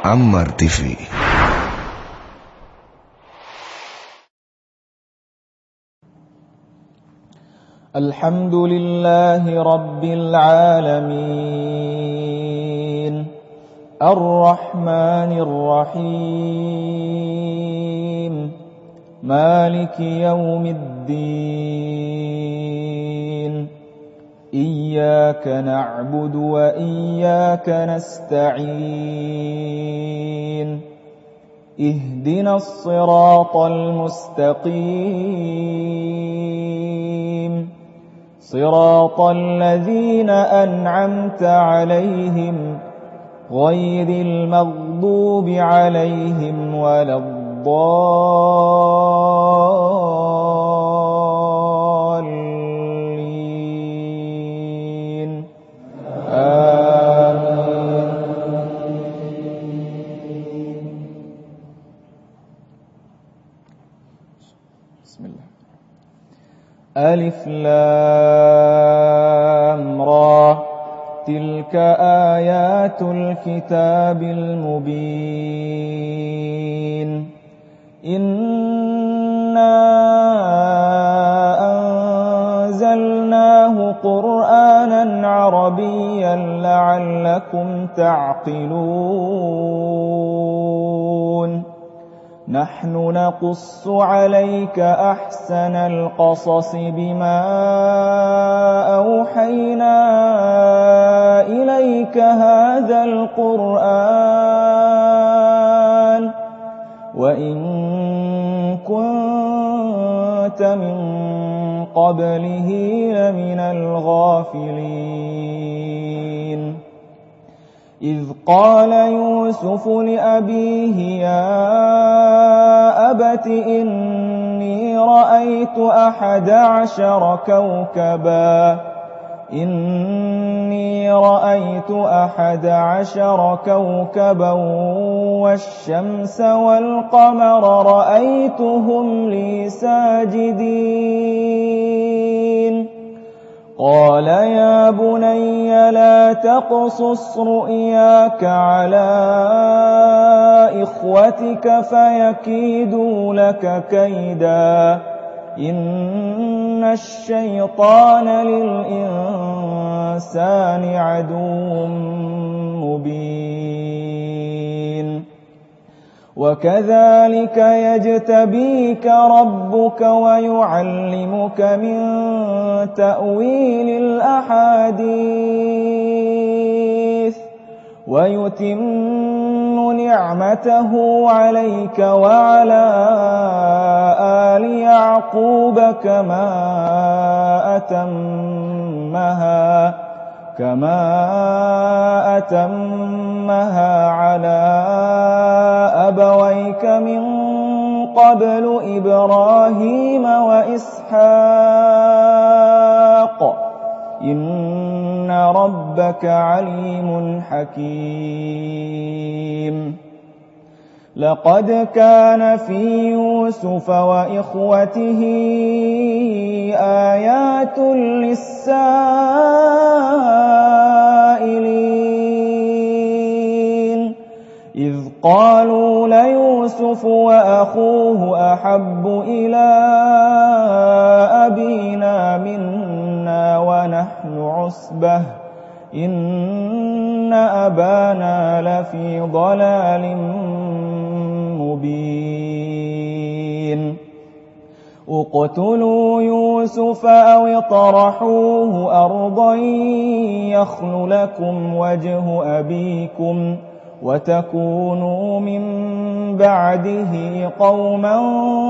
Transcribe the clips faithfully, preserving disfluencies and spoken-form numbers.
Ammar T V. الحمد لله رب العالمين الرحمن الرحيم مالك يوم الدين إياك نعبد وإياك نستعين اهدنا الصراط المستقيم صراط الذين أنعمت عليهم غير المغضوب عليهم ولا الضالين آمين. بسم الله. ألف لام را تلك آيات الكتاب المبين إنا أنزلناه قرآنا عربيا لعلكم تعقلون نحن نقص عليك أحسن القصص بما أوحينا إليك هذا القرآن وإن كنت من قبله لمن الغافلين إذ قال يوسف لأبيه يا أبت إني رأيت أحد عشر كوكبا إني رأيت أحد عشر كوكبا والشمس والقمر رأيتهم لي ساجدين قال يا بني لا تقصص رؤياك على إخوتك فيكيدوا لك كيدا إن الشيطان للإنسان عدو مبين وكذلك يجتبيك ربك ويعلمك من تأويل الأحاديث ويتم نعمته عليك وعلى آل يعقوب كما أتمها كما أتمها على أبويك من قبل إبراهيم وإسحاق إن ربك عليم حكيم لقد كان في يوسف وإخوته آيات للسائلين إذ قالوا ليوسف وأخوه أحب إلى أبينا منا ونحن عصبة إن أبانا لفي ضلال مبين اقتلوا يوسف أو اطرحوه أرضا يخل لكم وجه أبيكم وتكونوا من بعده قوما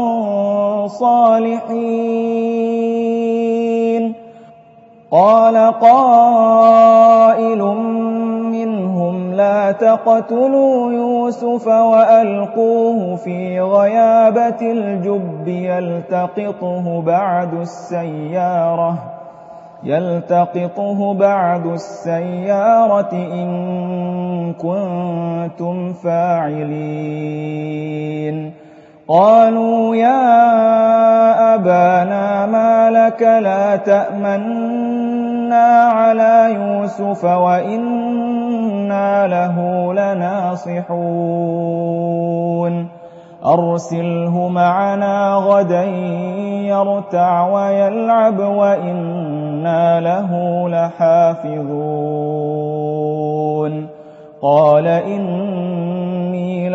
صالحين قال قائل منهم لا تقتلوا يوسف وألقوه في غيابة الجب يلتقطه بعد السيارة يلتقطه بعد السيارة إن كنتم فاعلين قالوا يا أبانا ما لك لا تأمنا على يوسف وإنا له لناصحون أرسله معنا غدا يرتع ويلعب وإنا له لحافظون قال إني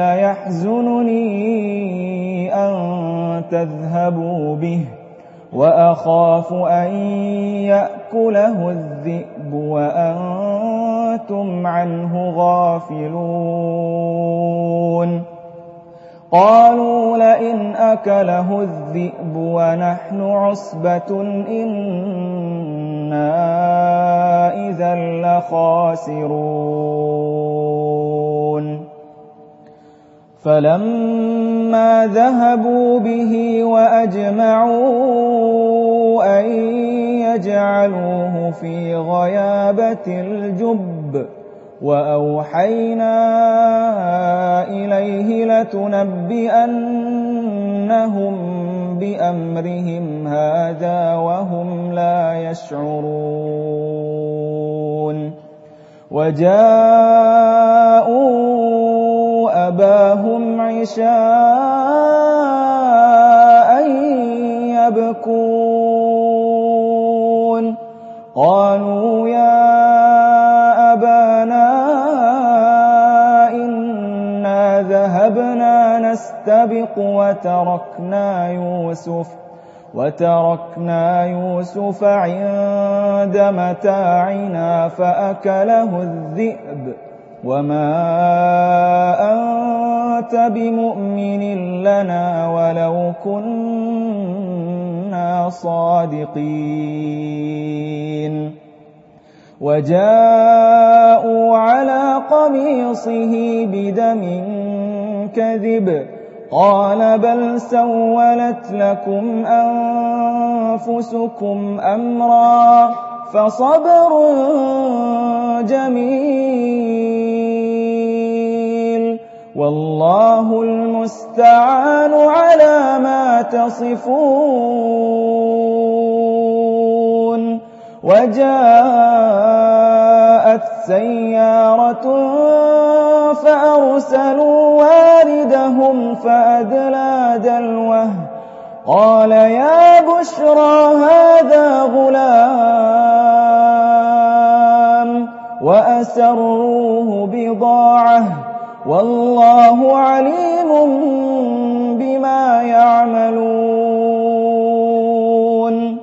ليحزنني أن تذهبوا به وأخاف أن يأكله الذئب وأنتم عنه غافلون قالوا لئن أكله الذئب ونحن عصبة إنا إذا لخاسرون فلما ذهبوا به وأجمعوا أن يجعلوه في غيابة الجب وأوحينا إليه لتنبئنهم بأمرهم هذا وهم لا يشعرون وجاءوا أباهم عشاء يبكون قالوا يا أبانا إنا ذهبنا نستبق وتركنا يوسف وتركنا يوسف عند متاعنا فأكله الذئب وما أنت بمؤمن لنا ولو كنا صادقين وجاءوا على قميصه بدم كذب قال بل سولت لكم أنفسكم أمرا فصبر جميل والله المستعان على ما تصفون وجاءت سيارة فأرسلوا واردهم فأدلى دلوه قال يا بشرى هذا غلام وأسروه بضاعة والله عليم بما يعملون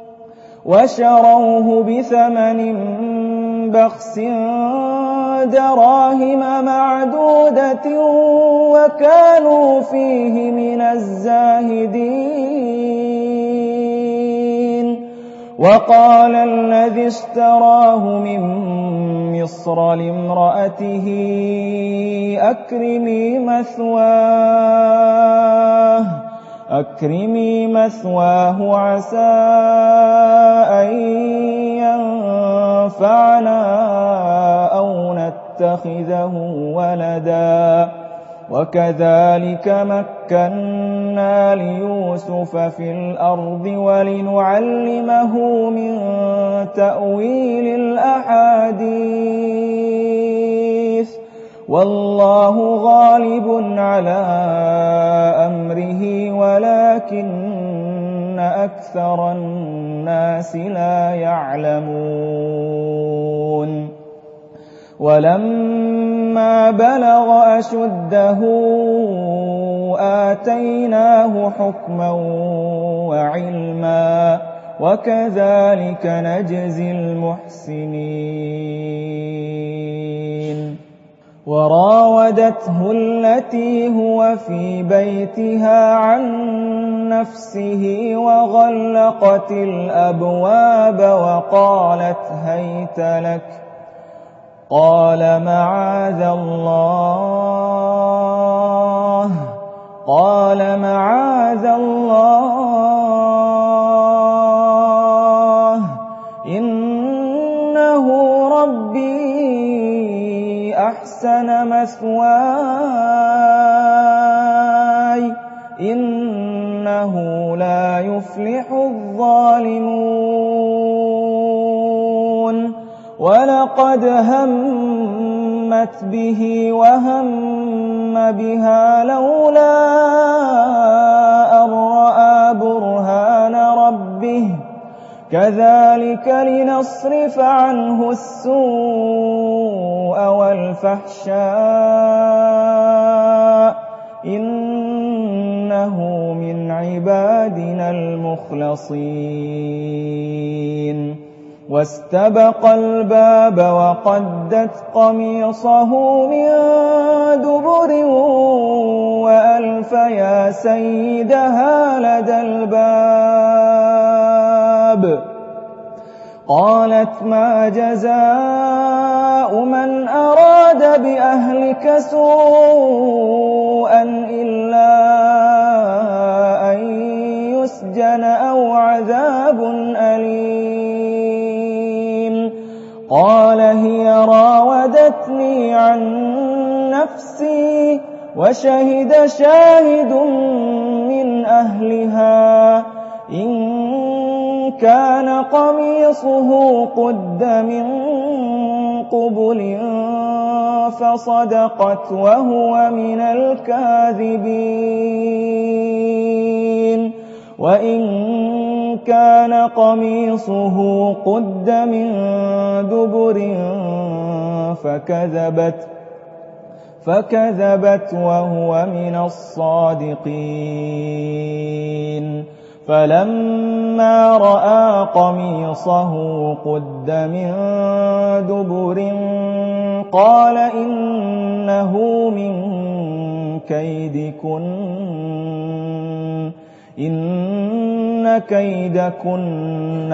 وشروه بثمن بخس دراهم معدودة وكانوا فيه من الزاهدين وقال الذي اشتراه من مصر لامرأته أكرمي مثواه أكرمي مثواه عسى أن ينفعنا أو نتخذه ولدا وكذلك مكنا ليوسف في الأرض ولنعلمه من تأويل الأحاديث والله غالب على أمره ولكن أكثر الناس لا يعلمون ولما بلغ أشده آتيناه حكما وعلما وكذلك نجزي المحسنين وراودته التي هو في بيتها عن نفسه وغلقت الأبواب وقالت هيت لك قال معاذ الله قال معاذ الله إنه ربي أحسن مثواي إنه لا يفلح الظالمون ولقد همت همت به وهم بها لولا أن رأى برهان ربه كذلك لنصرف عنه السوء والفحشاء إنه من عبادنا المخلصين واستبق الباب وقدت قميصه من دبر وألف يا سيدها لدى الباب قالت ما جزاء من أراد بأهلك سوءا إلا أن يسجن أو عذاب أليم قال هي راودتني عن نفسي وشهد شاهد من أهلها إن كان قميصه قد من قبل فصدقت وهو من الكاذبين وإن كان قميصه قد من دبر فكذبت فكذبت وهو من الصادقين فلما رأى قميصه قد من دبر قال إنه من كيدكن إن كيدكن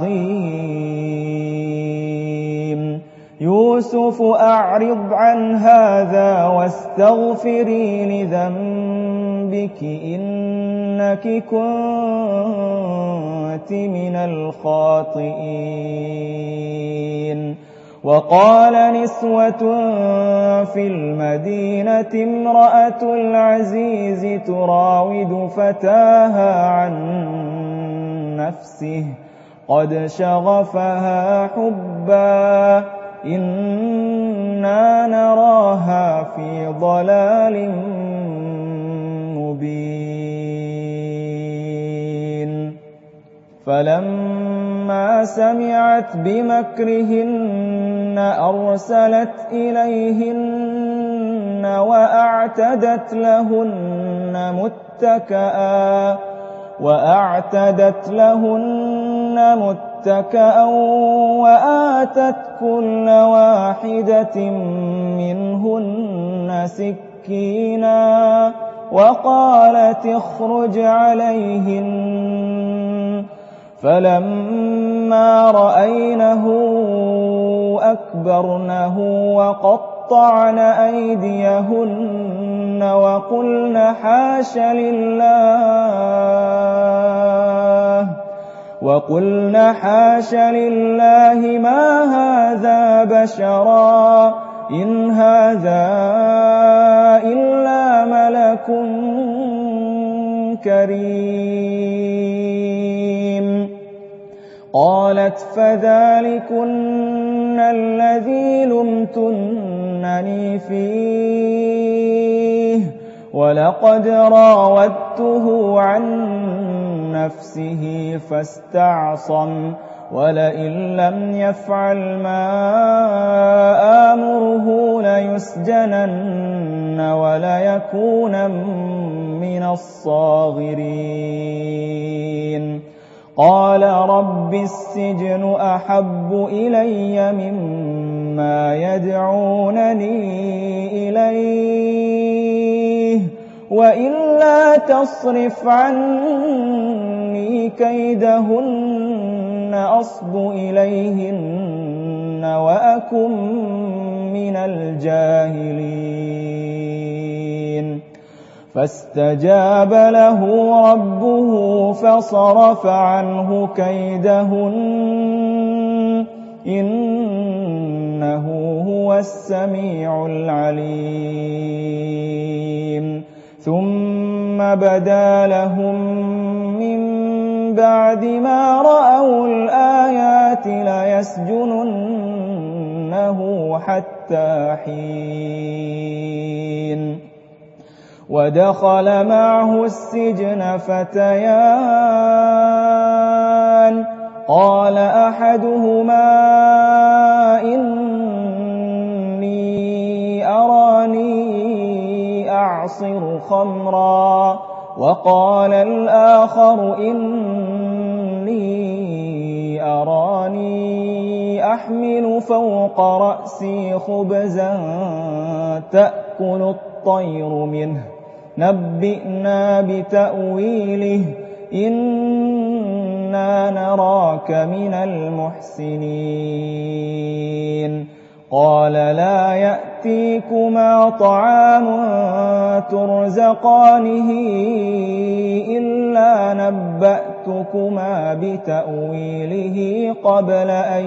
عظيم يوسف أعرض عن هذا واستغفري لذنبك إنك كنت من الخاطئين وقال نسوة في المدينة امرأة العزيز تراود فتاها عن نفسه قد شغفها حبا إنا نراها في ضلال مبين فلما سمعت بمكرهن أرسلت إليهن وأعتدت لهن متكئا وأعتدت لهن متكئا وآتت كل واحدة منهن سكينا وقالت اخرج عليهن فلما رأينه أكبرنه وقطعن أيديهن وقلن حاش لله وقلن حاش لله ما هذا بشرا إن هذا إلا ملك كريم قالت فذلكن الذي لمتنني فيه ولقد راودته عن نفسه فاستعصم ولئن لم يفعل ما آمره ليسجنن وليكونن من الصاغرين قال رب السجن أحب إلي مما يدعونني إليه وإلا تصرف عني كيدهن أصب إليهن وأكن من الجاهلين فاستجاب له ربه فصرف عنه كيدهن إنه هو السميع العليم ثم بدا لهم من بعد ما رأوا الآيات ليسجنن لنصبرنه حتى حين ودخل معه السجن فتيان قال أحدهما إني أراني أعصر خمرا وقال الآخر إني أراني أحمل فوق رأسي خبزا تأكل الطير منه نبئنا بتأويله إنا نراك من المحسنين قال لا يأتيكما طعام ترزقانه إلا نبأتكما بتأويله قبل أن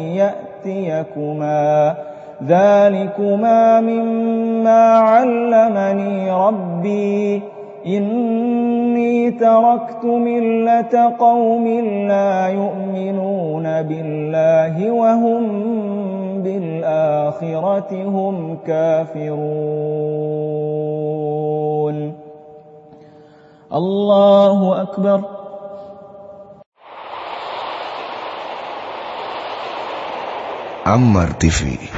يأتيكما ذلكما مما علمني ربي إني تركت ملة قوم لا يؤمنون بالله وهم بالآخرة هم كافرون. الله أكبر. عمار تي في